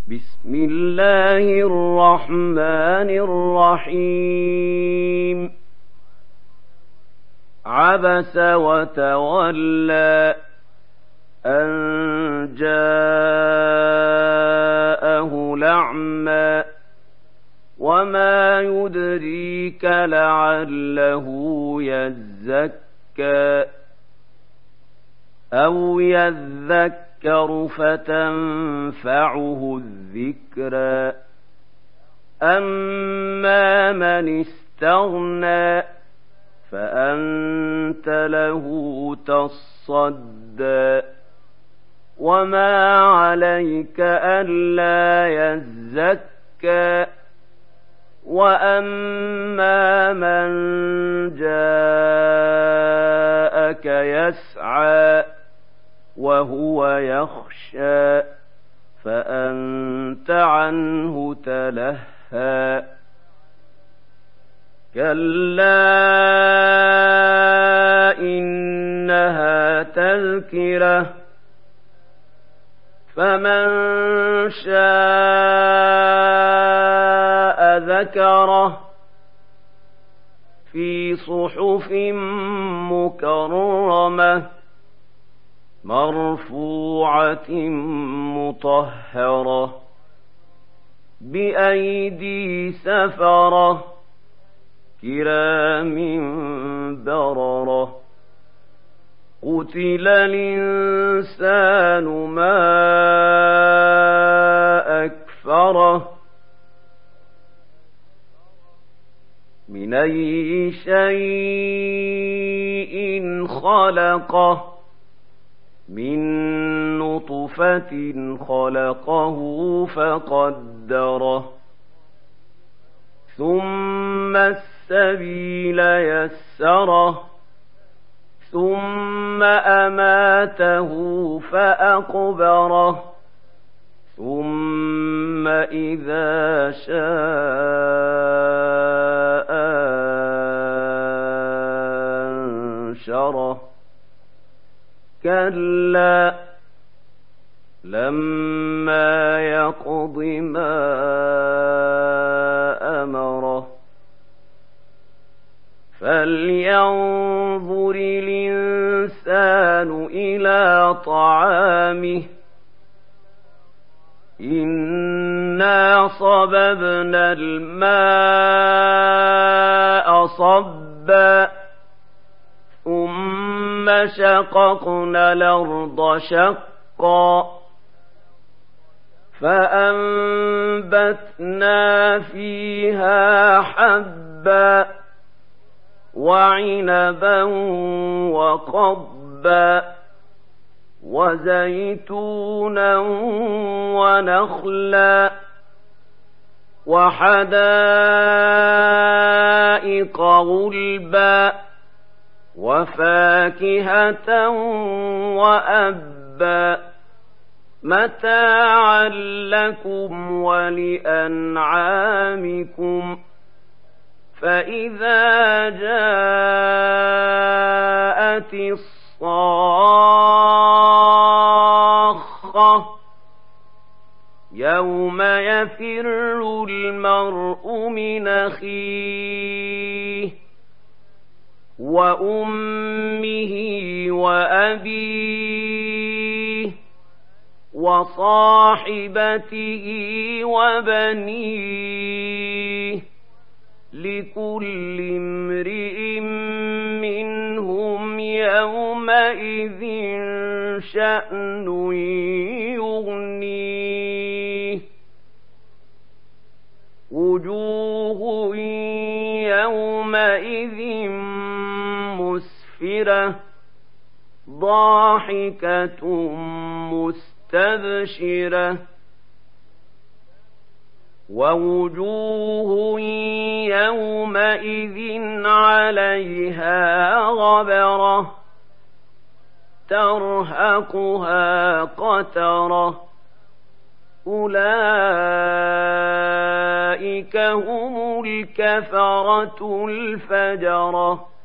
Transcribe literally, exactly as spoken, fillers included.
بسم الله الرحمن الرحيم عبس وتولى أن جاءه الأعمى وما يدريك لعله يزكى أو يذكر فتنفعه الذكرى أما من استغنى فأنت له تصدى وما عليك ألا يزكى وأما من جاءك يسعى وهو يخشى فأنت عنه تلهى كلا إنها تذكرة فمن شاء ذكره في صحف مكرمة مرفوعة مطهرة بأيدي سفرة كرام بررة قتل الإنسان ما أكفره من أي شيء خلقه من نطفة خلقه فقدره ثم السبيل يسره ثم أماته فأقبره ثم إذا شاء أنشره كلا لما يقض ما أمره فلينظر الإنسان إلى طعامه إنا صببنا الماء صبا ثم شققنا الأرض شقا فأنبتنا فيها حبا وعنبا وقضبا وزيتونا ونخلا وحدائق غلبا وفاكهة وأبا متاعا لكم ولأنعامكم فإذا جاءت الصاخة يوم يفر المرء من أخيه وأمه وأبيه وصاحبته وبنيه لكل امرئ منهم يومئذ شأن يغنيه وجوه يومئذ مسفرة ضاحكة مستبشرة ووجوه يومئذ عليها غبرة ترهقها قترة أولئك هم الكفرة الفجرة